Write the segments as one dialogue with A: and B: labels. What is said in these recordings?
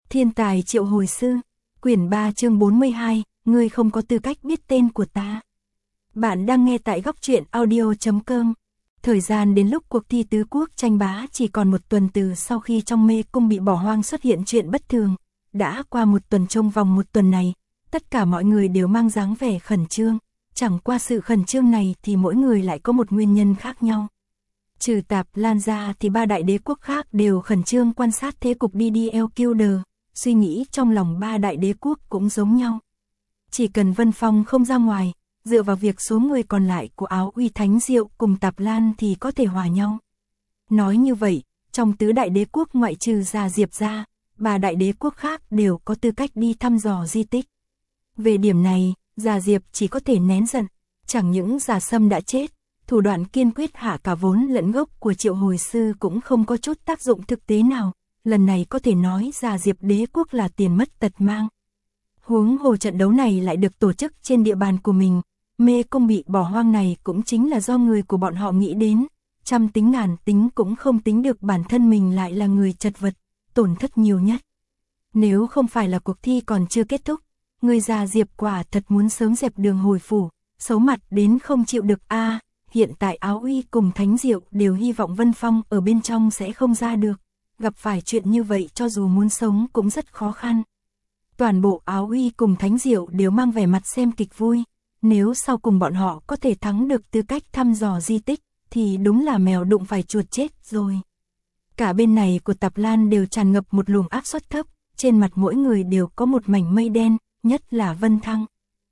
A: Thiên tài triệu hồi sư, quyển 3 chương 42, ngươi không có tư cách biết tên của ta. Bạn đang nghe tại góc truyện audio.com. Thời gian đến lúc cuộc thi tứ quốc tranh bá chỉ còn một tuần từ sau khi trong mê cung bị bỏ hoang xuất hiện chuyện bất thường. Đã qua một tuần, trong vòng một tuần này, tất cả mọi người đều mang dáng vẻ khẩn trương. Chẳng qua sự khẩn trương này thì mỗi người lại có một nguyên nhân khác nhau. Trừ Tạp Lan ra thì ba đại đế quốc khác đều khẩn trương quan sát thế cục DDLQD, suy nghĩ trong lòng ba đại đế quốc cũng giống nhau. Chỉ cần Vân Phong không ra ngoài, dựa vào việc số người còn lại của Áo Uy Thánh Diệu cùng Tạp Lan thì có thể hòa nhau. Nói như vậy, trong tứ đại đế quốc ngoại trừ Già Diệp ra, ba đại đế quốc khác đều có tư cách đi thăm dò di tích. Về điểm này, Già Diệp chỉ có thể nén giận, chẳng những Già Sâm đã chết, thủ đoạn kiên quyết hạ cả vốn lẫn gốc của triệu hồi sư cũng không có chút tác dụng thực tế nào, lần này có thể nói Già Diệp đế quốc là tiền mất tật mang. Huống hồ trận đấu này lại được tổ chức trên địa bàn của mình, mê cung bị bỏ hoang này cũng chính là do người của bọn họ nghĩ đến, trăm tính ngàn tính cũng không tính được bản thân mình lại là người chật vật, tổn thất nhiều nhất. Nếu không phải là cuộc thi còn chưa kết thúc, người Già Diệp quả thật muốn sớm dẹp đường hồi phủ, xấu mặt đến không chịu được a. Hiện tại Áo Uy cùng Thánh Diệu đều hy vọng Vân Phong ở bên trong sẽ không ra được, gặp phải chuyện như vậy cho dù muốn sống cũng rất khó khăn. Toàn bộ Áo Uy cùng Thánh Diệu đều mang vẻ mặt xem kịch vui, nếu sau cùng bọn họ có thể thắng được tư cách thăm dò di tích, thì đúng là mèo đụng phải chuột chết rồi. Cả bên này của Tạp Lan đều tràn ngập một luồng áp suất thấp, trên mặt mỗi người đều có một mảnh mây đen, nhất là Vân Thăng.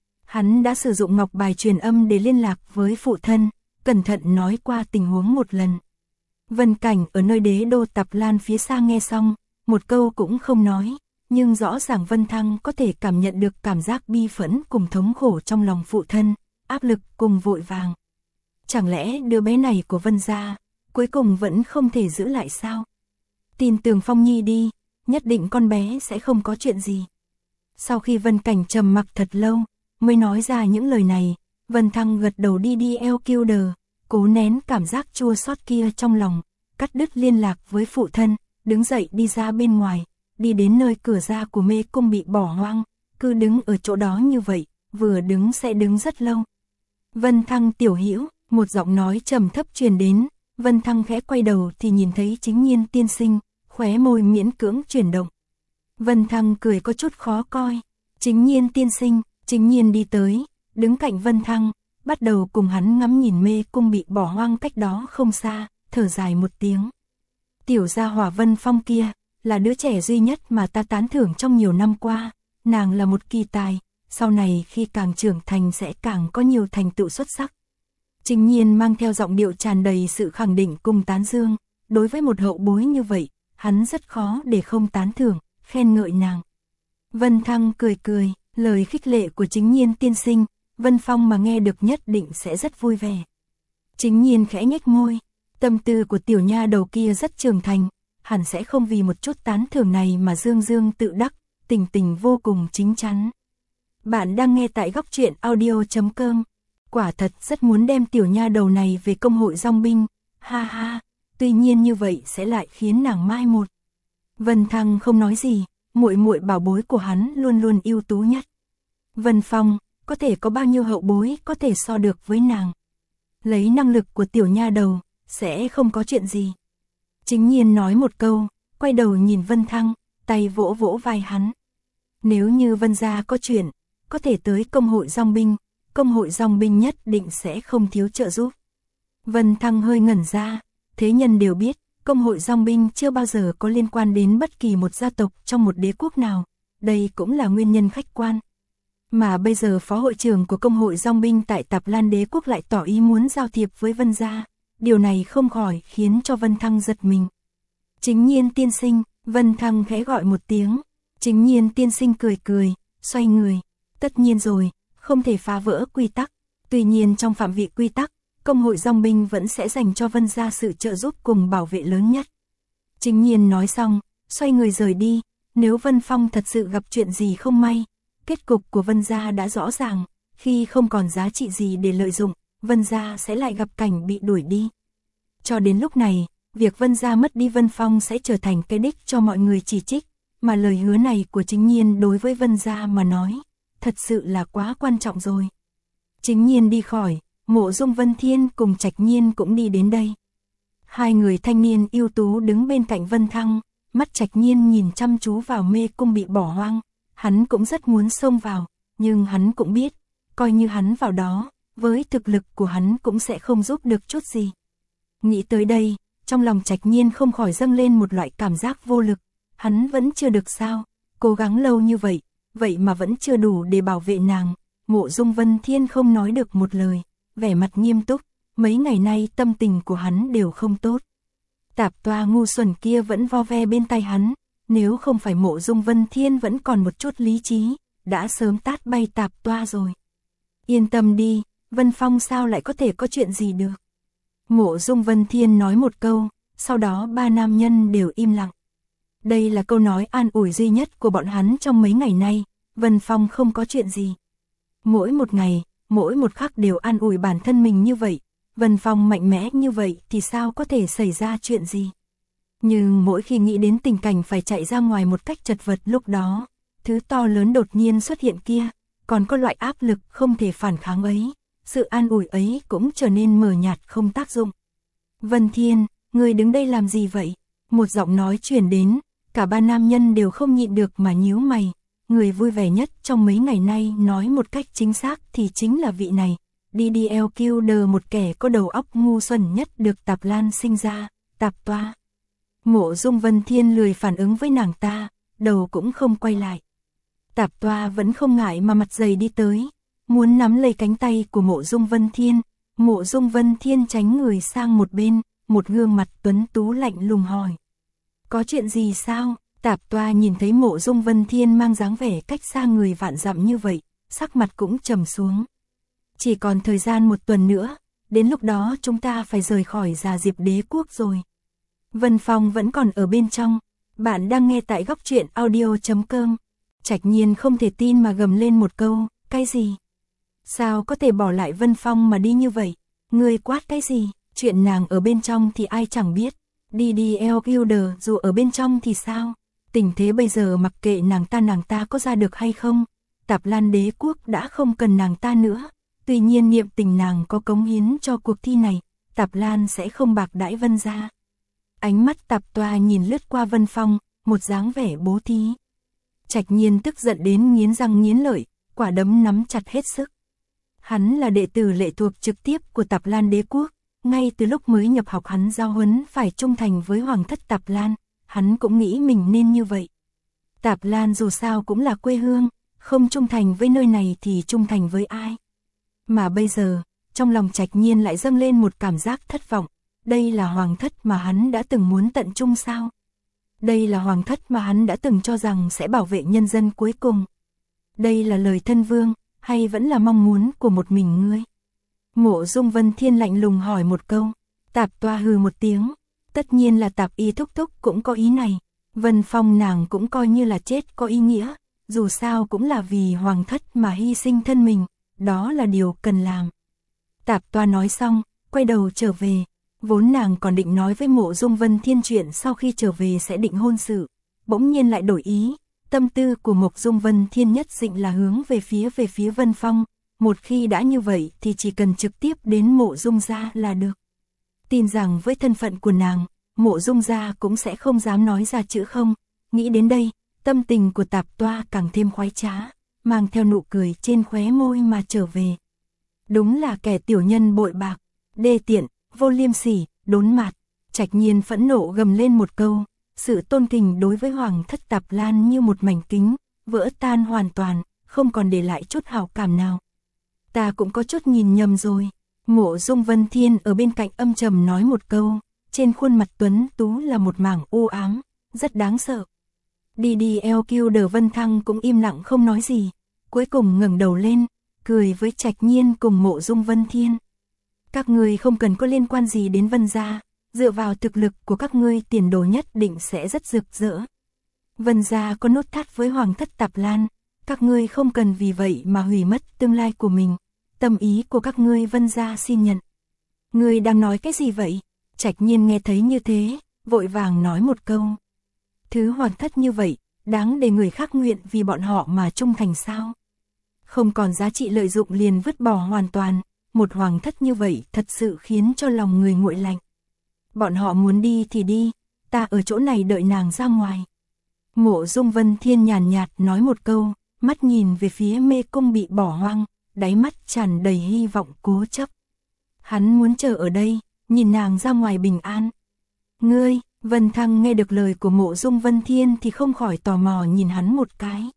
A: Hắn đã sử dụng ngọc bài truyền âm để liên lạc với phụ thân, cẩn thận nói qua tình huống một lần. Vân Cảnh ở nơi đế đô Tạp Lan phía xa nghe xong, một câu cũng không nói, nhưng rõ ràng Vân Thăng có thể cảm nhận được cảm giác bi phẫn cùng thống khổ trong lòng phụ thân, áp lực cùng vội vàng. Chẳng lẽ đứa bé này của Vân gia, cuối cùng vẫn không thể giữ lại sao? Tin tưởng Phong Nhi đi, nhất định con bé sẽ không có chuyện gì. Sau khi Vân Cảnh trầm mặc thật lâu, mới nói ra những lời này, Vân Thăng gật đầu đi eo kêu đờ, cố nén cảm giác chua xót kia trong lòng, cắt đứt liên lạc với phụ thân, đứng dậy đi ra bên ngoài, đi đến nơi cửa ra của mê cung bị bỏ hoang, cứ đứng ở chỗ đó như vậy, vừa đứng sẽ đứng rất lâu. Vân Thăng tiểu hữu, một giọng nói trầm thấp truyền đến, Vân Thăng khẽ quay đầu thì nhìn thấy Chính Nhiên tiên sinh, khóe môi miễn cưỡng chuyển động. Vân Thăng cười có chút khó coi, Chính Nhiên tiên sinh, Chính Nhiên đi tới, đứng cạnh Vân Thăng, bắt đầu cùng hắn ngắm nhìn mê cung bị bỏ hoang cách đó không xa, thở dài một tiếng. Tiểu gia hỏa Vân Phong kia, là đứa trẻ duy nhất mà ta tán thưởng trong nhiều năm qua, nàng là một kỳ tài, sau này khi càng trưởng thành sẽ càng có nhiều thành tựu xuất sắc. Chính Nhiên mang theo giọng điệu tràn đầy sự khẳng định cùng tán dương, đối với một hậu bối như vậy, hắn rất khó để không tán thưởng, khen ngợi nàng. Vân Thăng cười cười, lời khích lệ của Chính Nhiên tiên sinh, Vân Phong mà nghe được nhất định sẽ rất vui vẻ. Chính Nhiên khẽ nhếch môi, tâm tư của tiểu nha đầu kia rất trưởng thành, hẳn sẽ không vì một chút tán thưởng này mà dương dương tự đắc, tình tình vô cùng chính chắn. Bạn đang nghe tại góc truyện audio.com. Quả thật rất muốn đem tiểu nha đầu này về công hội dòng binh, ha ha, tuy nhiên như vậy sẽ lại khiến nàng mai một. Vân Thăng không nói gì, muội muội bảo bối của hắn luôn luôn ưu tú nhất. Vân Phong, có thể có bao nhiêu hậu bối có thể so được với nàng. Lấy năng lực của tiểu nha đầu, sẽ không có chuyện gì. Chính Nhiên nói một câu, quay đầu nhìn Vân Thăng, tay vỗ vỗ vai hắn. Nếu như Vân gia có chuyện, có thể tới công hội dòng binh nhất định sẽ không thiếu trợ giúp. Vân Thăng hơi ngẩn ra, thế nhân đều biết, công hội dòng binh chưa bao giờ có liên quan đến bất kỳ một gia tộc trong một đế quốc nào, đây cũng là nguyên nhân khách quan. Mà bây giờ phó hội trưởng của công hội dòng binh tại Tạp Lan đế quốc lại tỏ ý muốn giao thiệp với Vân gia, điều này không khỏi khiến cho Vân Thăng giật mình. Chính Nhiên tiên sinh, Vân Thăng khẽ gọi một tiếng, Chính Nhiên tiên sinh cười cười, xoay người, tất nhiên rồi, không thể phá vỡ quy tắc, tuy nhiên trong phạm vi quy tắc, công hội dòng binh vẫn sẽ dành cho Vân gia sự trợ giúp cùng bảo vệ lớn nhất. Chính Nhiên nói xong, xoay người rời đi, nếu Vân Phong thật sự gặp chuyện gì không may, kết cục của Vân gia đã rõ ràng, khi không còn giá trị gì để lợi dụng, Vân gia sẽ lại gặp cảnh bị đuổi đi. Cho đến lúc này, việc Vân gia mất đi Vân Phong sẽ trở thành cái đích cho mọi người chỉ trích, mà lời hứa này của Chính Nhiên đối với Vân gia mà nói, thật sự là quá quan trọng rồi. Chính Nhiên đi khỏi, Mộ Dung Vân Thiên cùng Trạch Nhiên cũng đi đến đây. Hai người thanh niên ưu tú đứng bên cạnh Vân Thăng, mắt Trạch Nhiên nhìn chăm chú vào mê cung bị bỏ hoang, hắn cũng rất muốn xông vào, nhưng hắn cũng biết, coi như hắn vào đó, với thực lực của hắn cũng sẽ không giúp được chút gì. Nghĩ tới đây, trong lòng Trạch Nhiên không khỏi dâng lên một loại cảm giác vô lực, hắn vẫn chưa được sao, cố gắng lâu như vậy, vậy mà vẫn chưa đủ để bảo vệ nàng. Mộ Dung Vân Thiên không nói được một lời, vẻ mặt nghiêm túc, mấy ngày nay tâm tình của hắn đều không tốt. Tạp toa ngu xuẩn kia vẫn vo ve bên tay hắn, nếu không phải Mộ Dung Vân Thiên vẫn còn một chút lý trí, đã sớm tát bay tạp toa rồi. Yên tâm đi, Vân Phong sao lại có thể có chuyện gì được. Mộ Dung Vân Thiên nói một câu, sau đó ba nam nhân đều im lặng. Đây là câu nói an ủi duy nhất của bọn hắn trong mấy ngày nay, Vân Phong không có chuyện gì. Mỗi một ngày, mỗi một khắc đều an ủi bản thân mình như vậy, Vân Phong mạnh mẽ như vậy thì sao có thể xảy ra chuyện gì. Nhưng mỗi khi nghĩ đến tình cảnh phải chạy ra ngoài một cách chật vật lúc đó, thứ to lớn đột nhiên xuất hiện kia, còn có loại áp lực không thể phản kháng ấy, sự an ủi ấy cũng trở nên mờ nhạt không tác dụng. Vân Thiên, người đứng đây làm gì vậy? Một giọng nói truyền đến, cả ba nam nhân đều không nhịn được mà nhíu mày. Người vui vẻ nhất trong mấy ngày nay nói một cách chính xác thì chính là vị này. DDLQD, một kẻ có đầu óc ngu xuẩn nhất được Tạp Lan sinh ra, Tạp Toa. Mộ Dung Vân Thiên lười phản ứng với nàng ta, đầu cũng không quay lại. Tạp Toa vẫn không ngại mà mặt dày đi tới, muốn nắm lấy cánh tay của Mộ Dung Vân Thiên. Mộ Dung Vân Thiên tránh người sang một bên, một gương mặt tuấn tú lạnh lùng hỏi. Có chuyện gì sao? Tạp Toa nhìn thấy Mộ Dung Vân Thiên mang dáng vẻ cách xa người vạn dặm như vậy, sắc mặt cũng trầm xuống. Chỉ còn thời gian một tuần nữa, đến lúc đó chúng ta phải rời khỏi Già Diệp Đế Quốc rồi. Vân Phong vẫn còn ở bên trong, bạn đang nghe tại góc truyện audio.com. Trạch Nhiên không thể tin mà gầm lên một câu, cái gì? Sao có thể bỏ lại Vân Phong mà đi như vậy? Ngươi quát cái gì? Chuyện nàng ở bên trong thì ai chẳng biết. DDLQD dù ở bên trong thì sao? Tình thế bây giờ mặc kệ nàng ta có ra được hay không, Tạp Lan Đế Quốc đã không cần nàng ta nữa. Tuy nhiên niệm tình nàng có cống hiến cho cuộc thi này, Tạp Lan sẽ không bạc đãi Vân gia. Ánh mắt Tạp Toa nhìn lướt qua Vân Phong, một dáng vẻ bố thí. Trạch Nhiên tức giận đến nghiến răng nghiến lợi, quả đấm nắm chặt hết sức. Hắn là đệ tử lệ thuộc trực tiếp của Tạp Lan Đế Quốc, ngay từ lúc mới nhập học hắn giao huấn phải trung thành với Hoàng thất Tạp Lan, hắn cũng nghĩ mình nên như vậy. Tạp Lan dù sao cũng là quê hương, không trung thành với nơi này thì trung thành với ai. Mà bây giờ, trong lòng Trạch Nhiên lại dâng lên một cảm giác thất vọng, đây là Hoàng thất mà hắn đã từng muốn tận trung sao? Đây là Hoàng thất mà hắn đã từng cho rằng sẽ bảo vệ nhân dân cuối cùng. Đây là lời thân vương, hay vẫn là mong muốn của một mình ngươi? Mộ Dung Vân Thiên lạnh lùng hỏi một câu, Tạp Toa hừ một tiếng, tất nhiên là Tạp Y thúc thúc cũng có ý này, Vân Phong nàng cũng coi như là chết có ý nghĩa, dù sao cũng là vì Hoàng thất mà hy sinh thân mình, đó là điều cần làm. Tạp Toa nói xong, quay đầu trở về, vốn nàng còn định nói với Mộ Dung Vân Thiên chuyện sau khi trở về sẽ định hôn sự, bỗng nhiên lại đổi ý, tâm tư của Mộ Dung Vân Thiên nhất định là hướng về phía Vân Phong, một khi đã như vậy thì chỉ cần trực tiếp đến Mộ Dung gia là được. Tin rằng với thân phận của nàng, Mộ Dung gia cũng sẽ không dám nói ra chữ không, nghĩ đến đây, tâm tình của Tạp Toa càng thêm khoái trá, mang theo nụ cười trên khóe môi mà trở về. Đúng là kẻ tiểu nhân bội bạc, đê tiện, vô liêm sỉ, đốn mạt. Trạch Nhiên phẫn nộ gầm lên một câu, sự tôn kính đối với Hoàng thất Tạp Lan như một mảnh kính, vỡ tan hoàn toàn, không còn để lại chút hảo cảm nào. Ta cũng có chút nhìn nhầm rồi. Mộ Dung Vân Thiên ở bên cạnh âm trầm nói một câu, trên khuôn mặt tuấn tú là một mảng u ám, rất đáng sợ. DDLQ Vân Thăng cũng im lặng không nói gì, cuối cùng ngẩng đầu lên, cười với Trạch Nhiên cùng Mộ Dung Vân Thiên. Các ngươi không cần có liên quan gì đến Vân gia, dựa vào thực lực của các ngươi tiền đồ nhất định sẽ rất rực rỡ. Vân gia có nốt thắt với Hoàng thất Tạp Lan, các ngươi không cần vì vậy mà hủy mất tương lai của mình. Tâm ý của các ngươi Vân gia xin nhận. Ngươi đang nói cái gì vậy? Trạch Nhiên nghe thấy như thế, vội vàng nói một câu. Thứ Hoàng thất như vậy, đáng để người khác nguyện vì bọn họ mà trung thành sao? Không còn giá trị lợi dụng liền vứt bỏ hoàn toàn, một hoàng thất như vậy thật sự khiến cho lòng người nguội lạnh. Bọn họ muốn đi thì đi, ta ở chỗ này đợi nàng ra ngoài. Mộ Dung Vân Thiên nhàn nhạt nói một câu, mắt nhìn về phía mê cung bị bỏ hoang, đáy mắt tràn đầy hy vọng cố chấp. Hắn muốn chờ ở đây, nhìn nàng ra ngoài bình an. Ngươi, Vân Thăng nghe được lời của Mộ Dung Vân Thiên thì không khỏi tò mò nhìn hắn một cái.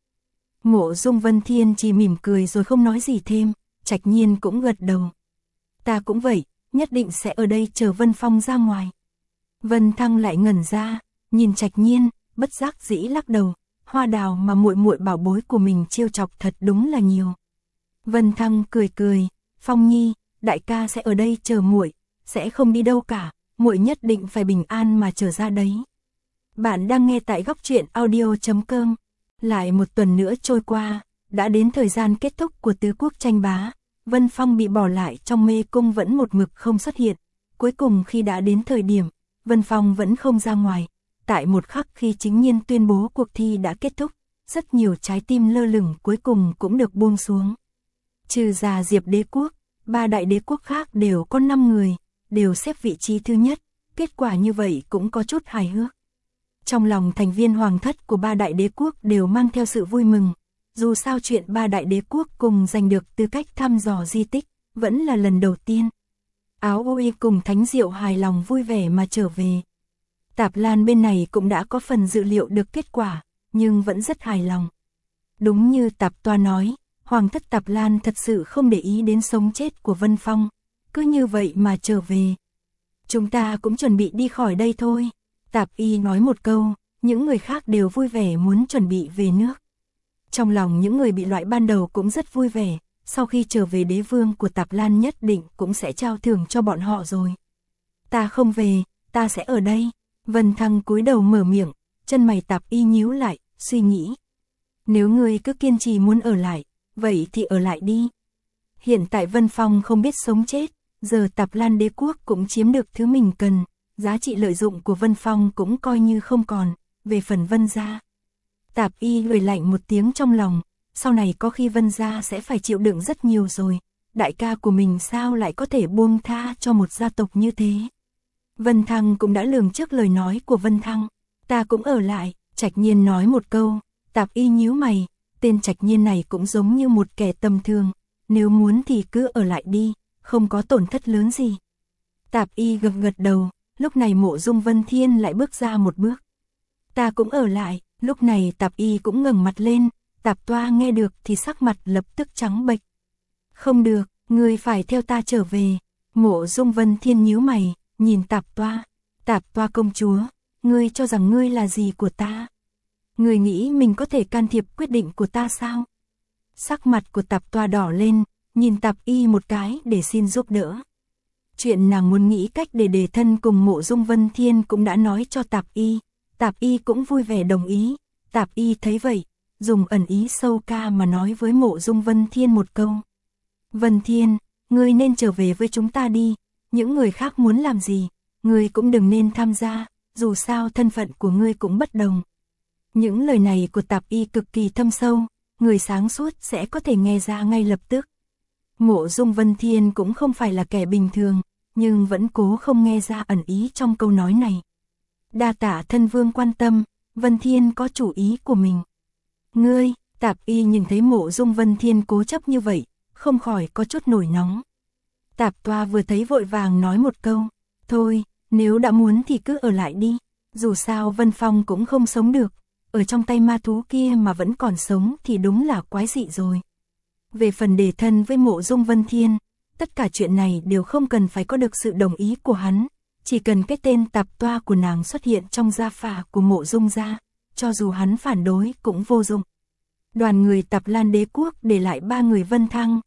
A: Mộ Dung Vân Thiên chỉ mỉm cười rồi không nói gì thêm, Trạch Nhiên cũng gật đầu. Ta cũng vậy, nhất định sẽ ở đây chờ Vân Phong ra ngoài. Vân Thăng lại ngẩn ra, nhìn Trạch Nhiên, bất giác dĩ lắc đầu, hoa đào mà muội muội bảo bối của mình trêu chọc thật đúng là nhiều. Vân Thăng cười cười, Phong Nhi, đại ca sẽ ở đây chờ muội, sẽ không đi đâu cả, muội nhất định phải bình an mà trở ra đấy. Bạn đang nghe tại góc truyện audio.com. Lại một tuần nữa trôi qua, đã đến thời gian kết thúc của tứ quốc tranh bá. Vân Phong bị bỏ lại trong mê cung vẫn một mực không xuất hiện. Cuối cùng khi đã đến thời điểm, Vân Phong vẫn không ra ngoài. Tại một khắc khi Chính Nhiên tuyên bố cuộc thi đã kết thúc, rất nhiều trái tim lơ lửng cuối cùng cũng được buông xuống. Trừ ra Diệp đế quốc, 3 đại đế quốc khác đều có 5 người, đều xếp vị trí thứ nhất. Kết quả như vậy cũng có chút hài hước. Trong lòng thành viên hoàng thất của 3 đại đế quốc đều mang theo sự vui mừng. Dù sao chuyện 3 đại đế quốc cùng giành được tư cách thăm dò di tích, vẫn là lần đầu tiên. Áo Ôi cùng Thánh Diệu hài lòng vui vẻ mà trở về. Tạp Lan bên này cũng đã có phần dự liệu được kết quả, nhưng vẫn rất hài lòng. Đúng như Tạp Toa nói, hoàng thất Tạp Lan thật sự không để ý đến sống chết của Vân Phong, cứ như vậy mà trở về. Chúng ta cũng chuẩn bị đi khỏi đây thôi. Tạp Y nói một câu, những người khác đều vui vẻ muốn chuẩn bị về nước. Trong lòng những người bị loại ban đầu cũng rất vui vẻ, sau khi trở về đế vương của Tạp Lan nhất định cũng sẽ trao thưởng cho bọn họ rồi. Ta không về, ta sẽ ở đây. Vân Thăng cúi đầu mở miệng, chân mày Tạp Y nhíu lại, suy nghĩ. Nếu ngươi cứ kiên trì muốn ở lại, vậy thì ở lại đi. Hiện tại Vân Phong không biết sống chết, giờ Tạp Lan đế quốc cũng chiếm được thứ mình cần. Giá trị lợi dụng của Vân Phong cũng coi như không còn, về phần Vân gia. Tạp Y lười lạnh một tiếng trong lòng, sau này có khi Vân gia sẽ phải chịu đựng rất nhiều rồi, đại ca của mình sao lại có thể buông tha cho một gia tộc như thế. Vân Thăng cũng đã lường trước lời nói của Vân Thăng, ta cũng ở lại, Trạch Nhiên nói một câu, Tạp Y nhíu mày, tên Trạch Nhiên này cũng giống như một kẻ tầm thường, nếu muốn thì cứ ở lại đi, không có tổn thất lớn gì. Tạp Y gật đầu. Lúc này Mộ Dung Vân Thiên lại bước ra một bước. Ta cũng ở lại, lúc này Tạp Y cũng ngẩng mặt lên, Tạp Toa nghe được thì sắc mặt lập tức trắng bệch. Không được, ngươi phải theo ta trở về. Mộ Dung Vân Thiên nhíu mày, nhìn Tạp Toa. Tạp Toa công chúa, ngươi cho rằng ngươi là gì của ta? Ngươi nghĩ mình có thể can thiệp quyết định của ta sao? Sắc mặt của Tạp Toa đỏ lên, nhìn Tạp Y một cái để xin giúp đỡ. Chuyện nàng muốn nghĩ cách để đề thân cùng Mộ Dung Vân Thiên cũng đã nói cho Tạp Y. Tạp Y cũng vui vẻ đồng ý. Tạp Y thấy vậy, dùng ẩn ý sâu ca mà nói với Mộ Dung Vân Thiên một câu. Vân Thiên, ngươi nên trở về với chúng ta đi. Những người khác muốn làm gì, ngươi cũng đừng nên tham gia, dù sao thân phận của ngươi cũng bất đồng. Những lời này của Tạp Y cực kỳ thâm sâu, người sáng suốt sẽ có thể nghe ra ngay lập tức. Mộ Dung Vân Thiên cũng không phải là kẻ bình thường, nhưng vẫn cố không nghe ra ẩn ý trong câu nói này. Đa tạ thân vương quan tâm, Vân Thiên có chủ ý của mình. Ngươi, Tạp Y nhìn thấy Mộ Dung Vân Thiên cố chấp như vậy, không khỏi có chút nổi nóng. Tạp Toa vừa thấy vội vàng nói một câu, thôi, nếu đã muốn thì cứ ở lại đi, dù sao Vân Phong cũng không sống được, ở trong tay ma thú kia mà vẫn còn sống thì đúng là quái dị rồi. Về phần đề thân với Mộ Dung Vân Thiên, tất cả chuyện này đều không cần phải có được sự đồng ý của hắn, chỉ cần cái tên Tạp Toa của nàng xuất hiện trong gia phả của Mộ Dung gia, cho dù hắn phản đối cũng vô dụng. Đoàn người Tạp Lan đế quốc để lại 3 người Vân Thăng,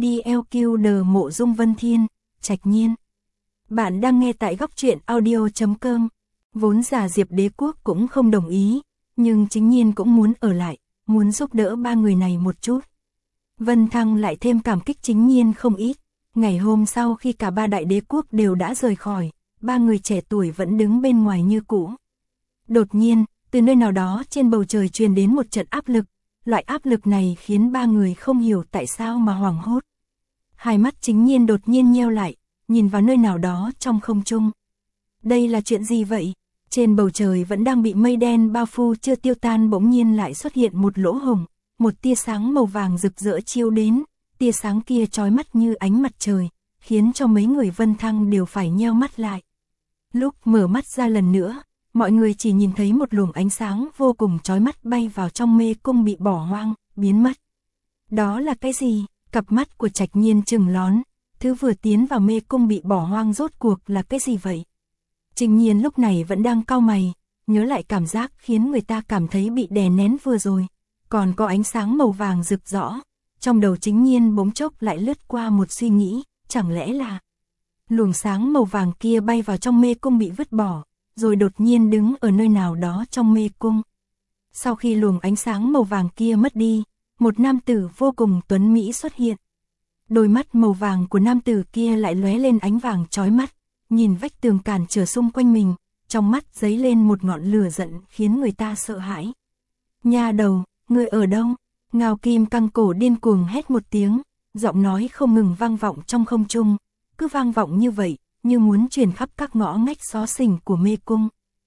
A: DDLQD Mộ Dung Vân Thiên, Trạch Nhiên. Bạn đang nghe tại góc truyện audio.com. Vốn giả Diệp đế quốc cũng không đồng ý, nhưng Chính Nhiên cũng muốn ở lại, muốn giúp đỡ 3 người này một chút. Vân Thăng lại thêm cảm kích Chính Nhiên không ít. Ngày hôm sau khi cả 3 đại đế quốc đều đã rời khỏi, 3 người trẻ tuổi vẫn đứng bên ngoài như cũ. Đột nhiên, Từ nơi nào đó trên bầu trời truyền đến một trận áp lực, loại áp lực này khiến ba người không hiểu tại sao mà hoảng hốt. Hai mắt Chính Nhiên đột nhiên nheo lại, nhìn vào nơi nào đó trong không trung. Đây là chuyện gì vậy? Trên bầu trời vẫn đang bị mây đen bao phủ chưa tiêu tan, bỗng nhiên lại xuất hiện một lỗ hổng, một tia sáng màu vàng rực rỡ chiếu đến, tia sáng kia chói mắt như ánh mặt trời, khiến cho mấy người Vân Thăng đều phải nheo mắt lại. Lúc mở mắt ra lần nữa, mọi người chỉ nhìn thấy một luồng ánh sáng vô cùng chói mắt bay vào trong mê cung bị bỏ hoang, biến mất. Đó là cái gì? Cặp mắt của Trạch Nhiên trừng lón, thứ vừa tiến vào mê cung bị bỏ hoang rốt cuộc là cái gì vậy? Trình Nhiên lúc này vẫn đang cau mày, nhớ lại cảm giác khiến người ta cảm thấy bị đè nén vừa rồi, còn có ánh sáng màu vàng rực rõ. Trong đầu Chính Nhiên bỗng chốc lại lướt qua một suy nghĩ, chẳng lẽ là luồng sáng màu vàng kia bay vào trong mê cung bị vứt bỏ, rồi đột nhiên đứng ở nơi nào đó trong mê cung. Sau khi luồng ánh sáng màu vàng kia mất đi, một nam tử vô cùng tuấn mỹ xuất hiện. Đôi mắt màu vàng của nam tử kia lại lóe lên ánh vàng chói mắt, nhìn vách tường cản trở xung quanh mình, trong mắt giấy lên một ngọn lửa giận khiến người ta sợ hãi. Nha đầu, ngươi ở đâu? Ngao Kim căng cổ điên cuồng hét một tiếng, giọng nói không ngừng vang vọng trong không trung, cứ vang vọng như vậy, như muốn truyền khắp các ngõ ngách xó xỉnh của mê cung.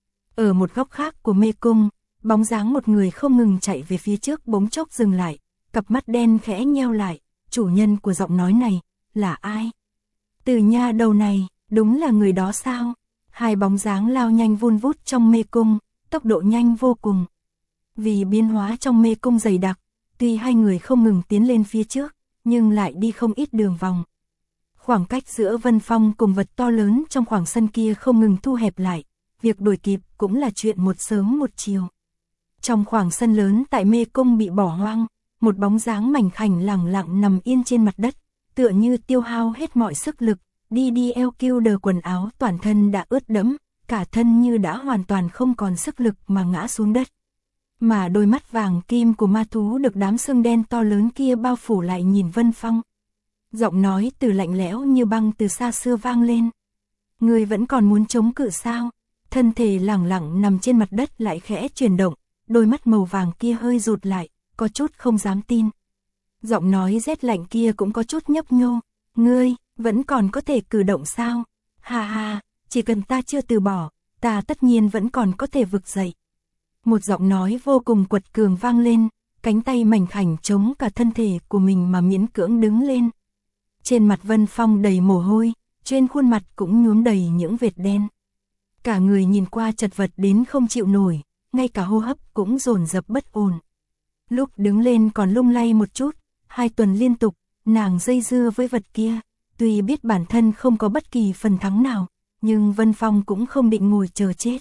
A: Ở một góc khác của mê cung, bóng dáng một người không ngừng chạy về phía trước bỗng chốc dừng lại, cặp mắt đen khẽ nheo lại, chủ nhân của giọng nói này, là ai? Từ nha đầu này, đúng là người đó sao? Hai bóng dáng lao nhanh vun vút trong mê cung, tốc độ nhanh vô cùng. Vì biến hóa trong mê cung dày đặc, tuy hai người không ngừng tiến lên phía trước, nhưng lại đi không ít đường vòng. Khoảng cách giữa Vân Phong cùng vật to lớn trong khoảng sân kia không ngừng thu hẹp lại, việc đuổi kịp cũng là chuyện một sớm một chiều. Trong khoảng sân lớn tại mê cung bị bỏ hoang, một bóng dáng mảnh khảnh lẳng lặng nằm yên trên mặt đất, tựa như tiêu hao hết mọi sức lực, đi eo kêu đờ quần áo toàn thân đã ướt đẫm, cả thân như đã hoàn toàn không còn sức lực mà ngã xuống đất. Mà đôi mắt vàng kim của ma thú được đám xương đen to lớn kia bao phủ lại nhìn Vân Phong. Giọng nói từ lạnh lẽo như băng từ xa xưa vang lên. Người vẫn còn muốn chống cự sao? Thân thể lẳng lặng nằm trên mặt đất lại khẽ chuyển động, đôi mắt màu vàng kia hơi rụt lại, có chút không dám tin. Giọng nói rét lạnh kia cũng có chút nhấp nhô. Ngươi, vẫn còn có thể cử động sao? Ha ha, chỉ cần ta chưa từ bỏ, ta tất nhiên vẫn còn có thể vực dậy. Một giọng nói vô cùng quật cường vang lên, cánh tay mảnh khảnh chống cả thân thể của mình mà miễn cưỡng đứng lên. Trên mặt Vân Phong đầy mồ hôi, trên khuôn mặt cũng nhuốm đầy những vệt đen. Cả người nhìn qua chật vật đến không chịu nổi, ngay cả hô hấp cũng dồn dập bất ổn. Lúc đứng lên còn lung lay một chút, 2 tuần liên tục, nàng dây dưa với vật kia, tuy biết bản thân không có bất kỳ phần thắng nào, nhưng Vân Phong cũng không định ngồi chờ chết.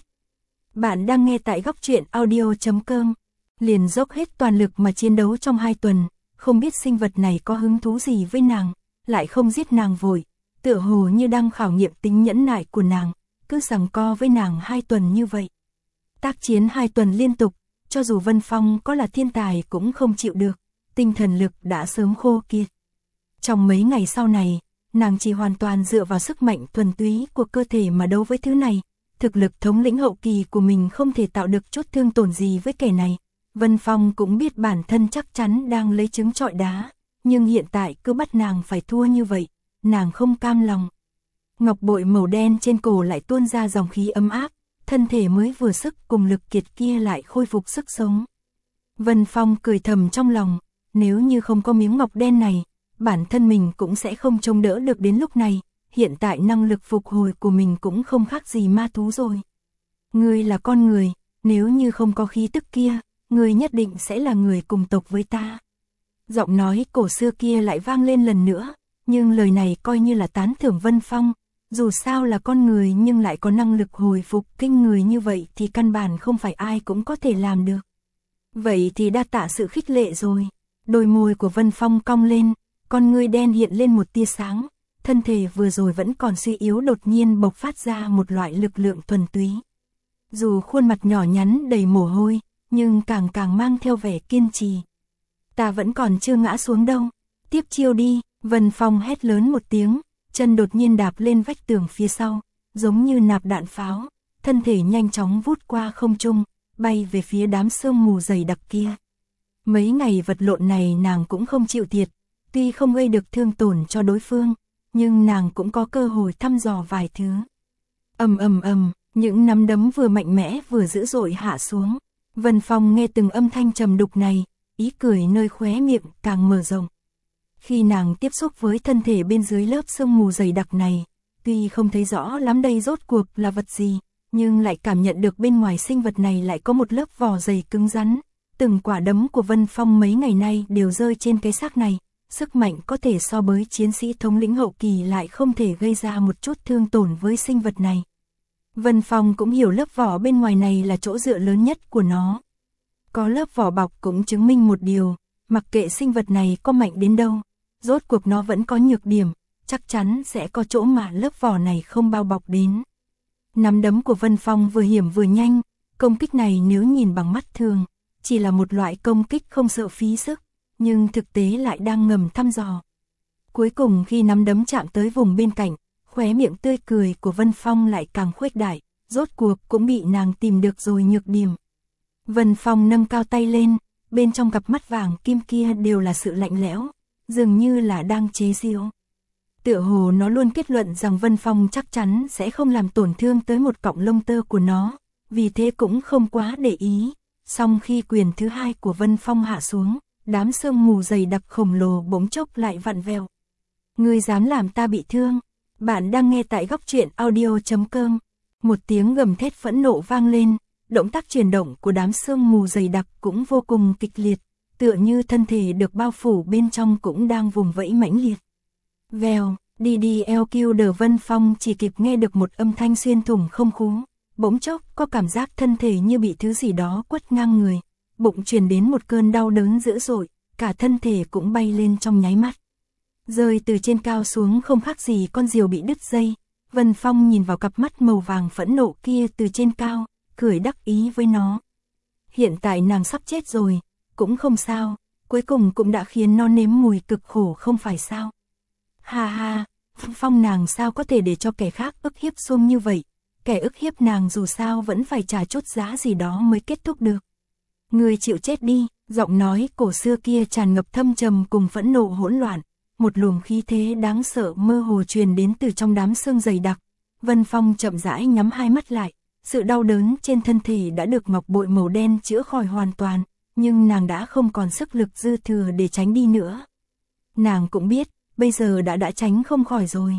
A: Bạn đang nghe tại góc truyện audio.com, liền dốc hết toàn lực mà chiến đấu trong 2 tuần, không biết sinh vật này có hứng thú gì với nàng, lại không giết nàng vội, tựa hồ như đang khảo nghiệm tính nhẫn nại của nàng, cứ giằng co với nàng 2 tuần như vậy. Tác chiến 2 tuần liên tục, cho dù Vân Phong có là thiên tài cũng không chịu được, tinh thần lực đã sớm khô kiệt. Trong mấy ngày sau này, nàng chỉ hoàn toàn dựa vào sức mạnh thuần túy của cơ thể mà đấu với thứ này, thực lực thống lĩnh hậu kỳ của mình không thể tạo được chút thương tổn gì với kẻ này. Vân Phong cũng biết bản thân chắc chắn đang lấy trứng trọi đá, nhưng hiện tại cứ bắt nàng phải thua như vậy, nàng không cam lòng. Ngọc bội màu đen trên cổ lại tuôn ra dòng khí ấm áp, thân thể mới vừa sức cùng lực kiệt kia lại khôi phục sức sống. Vân Phong cười thầm trong lòng, nếu như không có miếng ngọc đen này, bản thân mình cũng sẽ không chống đỡ được đến lúc này, hiện tại năng lực phục hồi của mình cũng không khác gì ma thú rồi. Ngươi là con người, nếu như không có khí tức kia, ngươi nhất định sẽ là người cùng tộc với ta. Giọng nói cổ xưa kia lại vang lên lần nữa, nhưng lời này coi như là tán thưởng Vân Phong, dù sao là con người nhưng lại có năng lực hồi phục kinh người như vậy thì căn bản không phải ai cũng có thể làm được. Vậy thì đa tạ sự khích lệ rồi. Đôi môi của Vân Phong cong lên, con ngươi đen hiện lên một tia sáng, thân thể vừa rồi vẫn còn suy yếu đột nhiên bộc phát ra một loại lực lượng thuần túy. Dù khuôn mặt nhỏ nhắn đầy mồ hôi, nhưng càng mang theo vẻ kiên trì. Ta vẫn còn chưa ngã xuống đâu, tiếp chiêu đi. Vân Phong hét lớn một tiếng, chân đột nhiên đạp lên vách tường phía sau, giống như nạp đạn pháo, thân thể nhanh chóng vút qua không trung, bay về phía đám sương mù dày đặc kia. Mấy ngày vật lộn này nàng cũng không chịu thiệt, tuy không gây được thương tổn cho đối phương, nhưng nàng cũng có cơ hội thăm dò vài thứ. Ầm ầm ầm, những nắm đấm vừa mạnh mẽ vừa dữ dội hạ xuống. Vân Phong nghe từng âm thanh trầm đục này, ý cười nơi khóe miệng càng mở rộng. Khi nàng tiếp xúc với thân thể bên dưới lớp sương mù dày đặc này, tuy không thấy rõ lắm đây rốt cuộc là vật gì, nhưng lại cảm nhận được bên ngoài sinh vật này lại có một lớp vỏ dày cứng rắn. Từng quả đấm của Vân Phong mấy ngày nay đều rơi trên cái xác này, sức mạnh có thể so với chiến sĩ thống lĩnh hậu kỳ lại không thể gây ra một chút thương tổn với sinh vật này. Vân Phong cũng hiểu lớp vỏ bên ngoài này là chỗ dựa lớn nhất của nó. Có lớp vỏ bọc cũng chứng minh một điều, mặc kệ sinh vật này có mạnh đến đâu, rốt cuộc nó vẫn có nhược điểm, chắc chắn sẽ có chỗ mà lớp vỏ này không bao bọc đến. Nắm đấm của Vân Phong vừa hiểm vừa nhanh, công kích này nếu nhìn bằng mắt thường, chỉ là một loại công kích không sợ phí sức, nhưng thực tế lại đang ngầm thăm dò. Cuối cùng khi nắm đấm chạm tới vùng bên cạnh, khóe miệng tươi cười của Vân Phong lại càng khuếch đại, rốt cuộc cũng bị nàng tìm được rồi nhược điểm. Vân Phong nâng cao tay lên, bên trong cặp mắt vàng kim kia đều là sự lạnh lẽo, dường như là đang chế giễu. Tựa hồ nó luôn kết luận rằng Vân Phong chắc chắn sẽ không làm tổn thương tới một cọng lông tơ của nó, vì thế cũng không quá để ý. Song khi quyền thứ hai của Vân Phong hạ xuống, đám sương mù dày đặc khổng lồ bỗng chốc lại vặn vẹo. Ngươi dám làm ta bị thương? Bạn đang nghe tại Góc Truyện Audio.com. Một tiếng gầm thét phẫn nộ vang lên, động tác chuyển động của đám sương mù dày đặc cũng vô cùng kịch liệt, tựa như thân thể được bao phủ bên trong cũng đang vùng vẫy mãnh liệt. Vèo, DDLQ đờ Vân Phong chỉ kịp nghe được một âm thanh xuyên thủng không khí, bỗng chốc có cảm giác thân thể như bị thứ gì đó quất ngang người, bụng truyền đến một cơn đau đớn dữ dội, cả thân thể cũng bay lên trong nháy mắt. Rơi từ trên cao xuống không khác gì con diều bị đứt dây. Vân Phong nhìn vào cặp mắt màu vàng phẫn nộ kia từ trên cao, cười đắc ý với nó. Hiện tại nàng sắp chết rồi, cũng không sao, cuối cùng cũng đã khiến nó nếm mùi cực khổ không phải sao. Ha ha, Phong nàng sao có thể để cho kẻ khác ức hiếp Xuông như vậy, kẻ ức hiếp nàng dù sao vẫn phải trả chút giá gì đó mới kết thúc được. Người chịu chết đi, giọng nói cổ xưa kia tràn ngập thâm trầm cùng phẫn nộ hỗn loạn. Một luồng khí thế đáng sợ mơ hồ truyền đến từ trong đám sương dày đặc. Vân Phong chậm rãi nhắm hai mắt lại, sự đau đớn trên thân thể đã được ngọc bội màu đen chữa khỏi hoàn toàn, nhưng nàng đã không còn sức lực dư thừa để tránh đi nữa. Nàng cũng biết, bây giờ đã tránh không khỏi rồi.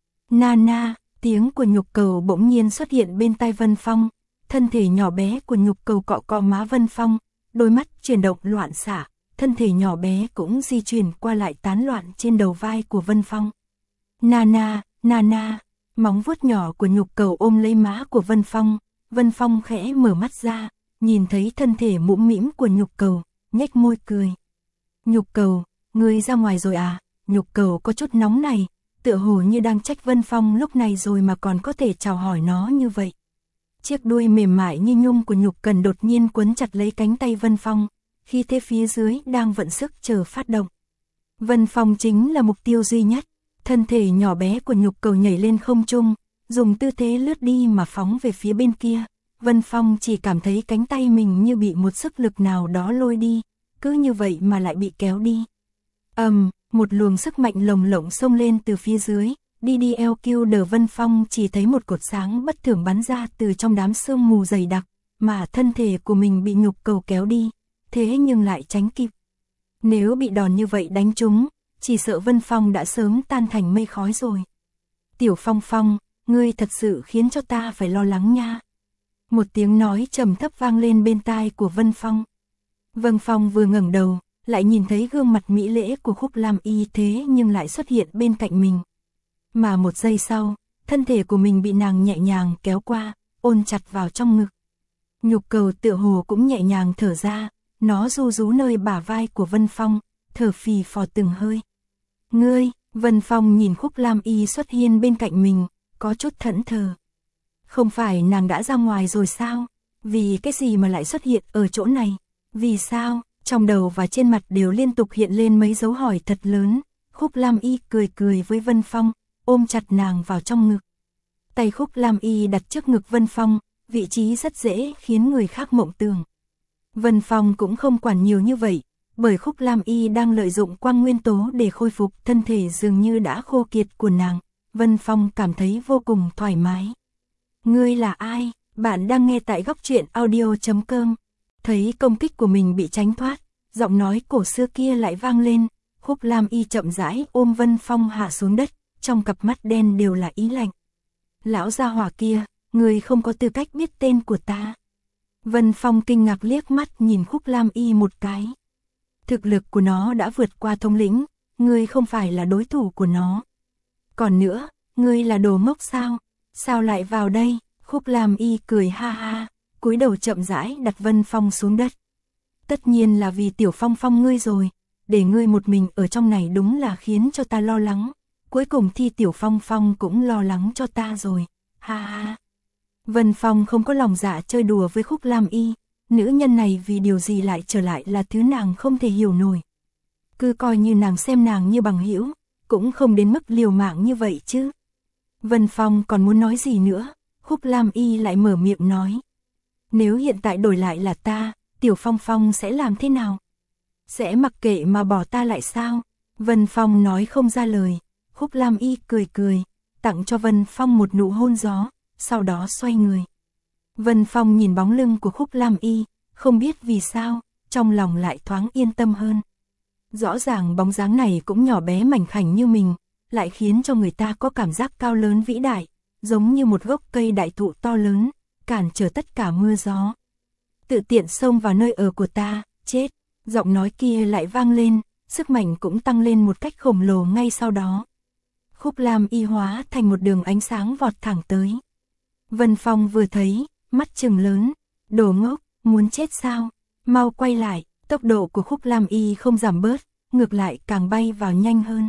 A: Nana, tiếng của nhục cầu bỗng nhiên xuất hiện bên tai Vân Phong, thân thể nhỏ bé của nhục cầu cọ cọ má Vân Phong, đôi mắt chuyển động loạn xạ. Thân thể nhỏ bé cũng di chuyển qua lại tán loạn trên đầu vai của Vân Phong. Nana, Nana, móng vuốt nhỏ của nhục cầu ôm lấy má của Vân Phong. Vân Phong khẽ mở mắt ra, nhìn thấy thân thể mũm mĩm của nhục cầu, nhếch môi cười. Nhục cầu, ngươi ra ngoài rồi à? Nhục cầu có chút nóng này, tựa hồ như đang trách Vân Phong lúc này rồi mà còn có thể chào hỏi nó như vậy. Chiếc đuôi mềm mại như nhung của nhục cần đột nhiên quấn chặt lấy cánh tay Vân Phong. Khi thế phía dưới đang vận sức chờ phát động. Vân Phong chính là mục tiêu duy nhất, thân thể nhỏ bé của nhục cầu nhảy lên không trung, dùng tư thế lướt đi mà phóng về phía bên kia. Vân Phong chỉ cảm thấy cánh tay mình như bị một sức lực nào đó lôi đi, cứ như vậy mà lại bị kéo đi. Một luồng sức mạnh lồng lộng xông lên từ phía dưới, DDLQ đờ Vân Phong chỉ thấy một cột sáng bất thường bắn ra từ trong đám sương mù dày đặc, mà thân thể của mình bị nhục cầu kéo đi. Thế nhưng lại tránh kịp. Nếu bị đòn như vậy đánh trúng, chỉ sợ Vân Phong đã sớm tan thành mây khói rồi. Tiểu Phong Phong, ngươi thật sự khiến cho ta phải lo lắng nha. Một tiếng nói trầm thấp vang lên bên tai của Vân Phong. Vân Phong vừa ngẩng đầu, lại nhìn thấy gương mặt mỹ lệ của Khúc Lam Y thế nhưng lại xuất hiện bên cạnh mình. Mà một giây sau, thân thể của mình bị nàng nhẹ nhàng kéo qua, ôn chặt vào trong ngực. Nhục cầu tựa hồ cũng nhẹ nhàng thở ra. Nó ru rú nơi bả vai của Vân Phong, thở phì phò từng hơi. Ngươi, Vân Phong nhìn Khúc Lam Y xuất hiện bên cạnh mình, có chút thẫn thờ. Không phải nàng đã ra ngoài rồi sao? Vì cái gì mà lại xuất hiện ở chỗ này? Vì sao? Trong đầu và trên mặt đều liên tục hiện lên mấy dấu hỏi thật lớn. Khúc Lam Y cười cười với Vân Phong, ôm chặt nàng vào trong ngực. Tay Khúc Lam Y đặt trước ngực Vân Phong vị trí rất dễ khiến người khác mộng tưởng. Vân Phong cũng không quản nhiều như vậy, bởi Khúc Lam Y đang lợi dụng quang nguyên tố để khôi phục thân thể dường như đã khô kiệt của nàng. Vân Phong cảm thấy vô cùng thoải mái. Ngươi là ai? Bạn đang nghe tại góc truyện audio.com. Thấy công kích của mình bị tránh thoát, giọng nói cổ xưa kia lại vang lên. Khúc Lam Y chậm rãi ôm Vân Phong hạ xuống đất, trong cặp mắt đen đều là ý lạnh. Lão gia hỏa kia, ngươi không có tư cách biết tên của ta. Vân Phong kinh ngạc liếc mắt nhìn Khúc Lam Y một cái. Thực lực của nó đã vượt qua thống lĩnh, ngươi không phải là đối thủ của nó. Còn nữa, ngươi là đồ ngốc sao? Sao lại vào đây? Khúc Lam Y cười ha ha, cúi đầu chậm rãi đặt Vân Phong xuống đất. Tất nhiên là vì Tiểu Phong Phong ngươi rồi, để ngươi một mình ở trong này đúng là khiến cho ta lo lắng. Cuối cùng thì Tiểu Phong Phong cũng lo lắng cho ta rồi, ha ha. Vân Phong không có lòng dạ chơi đùa với Khúc Lam Y, nữ nhân này vì điều gì lại trở lại là thứ nàng không thể hiểu nổi. Cứ coi như nàng xem nàng như bằng hữu, cũng không đến mức liều mạng như vậy chứ. Vân Phong còn muốn nói gì nữa, Khúc Lam Y lại mở miệng nói. Nếu hiện tại đổi lại là ta, Tiểu Phong Phong sẽ làm thế nào? Sẽ mặc kệ mà bỏ ta lại sao? Vân Phong nói không ra lời. Khúc Lam Y cười cười, tặng cho Vân Phong một nụ hôn gió, sau đó xoay người. Vân Phong nhìn bóng lưng của Khúc Lam Y, không biết vì sao, trong lòng lại thoáng yên tâm hơn. Rõ ràng bóng dáng này cũng nhỏ bé mảnh khảnh như mình, lại khiến cho người ta có cảm giác cao lớn vĩ đại, giống như một gốc cây đại thụ to lớn, cản trở tất cả mưa gió. Tự tiện xông vào nơi ở của ta, chết. Giọng nói kia lại vang lên, sức mạnh cũng tăng lên một cách khổng lồ ngay sau đó. Khúc Lam Y hóa thành một đường ánh sáng vọt thẳng tới. Vân Phong vừa thấy, mắt trừng lớn, đồ ngốc, muốn chết sao? Mau quay lại, tốc độ của Khúc Lam Y không giảm bớt, ngược lại càng bay vào nhanh hơn.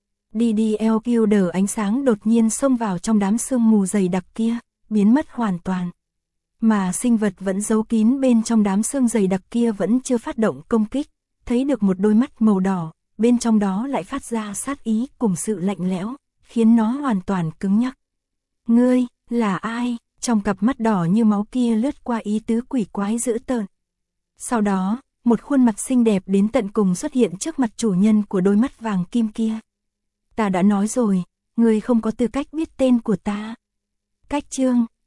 A: DDLQ ánh sáng đột nhiên xông vào trong đám sương mù dày đặc kia, biến mất hoàn toàn. Mà sinh vật vẫn giấu kín bên trong đám sương dày đặc kia vẫn chưa phát động công kích, thấy được một đôi mắt màu đỏ, bên trong đó lại phát ra sát ý cùng sự lạnh lẽo, khiến nó hoàn toàn cứng nhắc. Ngươi, là ai? Trong cặp mắt đỏ như máu kia lướt qua ý tứ quỷ quái dữ tợn. Sau đó, một khuôn mặt xinh đẹp đến tận cùng xuất hiện trước mặt chủ nhân của đôi mắt vàng kim kia. Ta đã nói rồi, ngươi không có tư cách biết tên của ta. Cách chương